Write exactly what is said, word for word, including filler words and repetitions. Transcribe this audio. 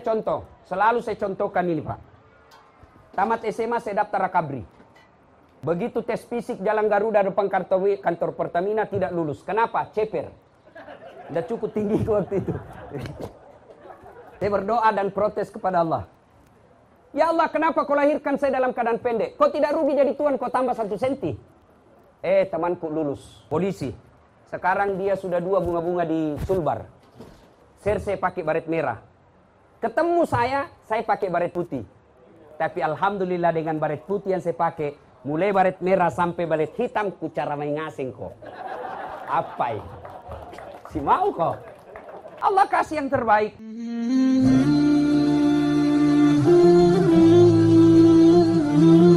contoh. Selalu saya contohkan ini, Pak. Tamat S M A saya daftar Rakabri. Begitu tes fisik Jalan Garuda depan kantor, kantor Pertamina tidak lulus. Kenapa? Ceper. Udah cukup tinggi waktu itu. Saya berdoa dan protes kepada Allah. Ya Allah, kenapa kau lahirkan saya dalam keadaan pendek? Kau tidak rugi jadi Tuhan, kau tambah satu senti. Eh, temanku lulus. Polisi. Sekarang dia sudah dua bunga-bunga di Sulbar. Saya pakai baret merah. Ketemu saya, saya pakai baret putih. Tapi alhamdulillah dengan baret putih yang saya pakai, mulai baret merah sampai baret hitam, ku cara main ngasing kok. Apa ini? Si mau kok? Allah kasih yang terbaik.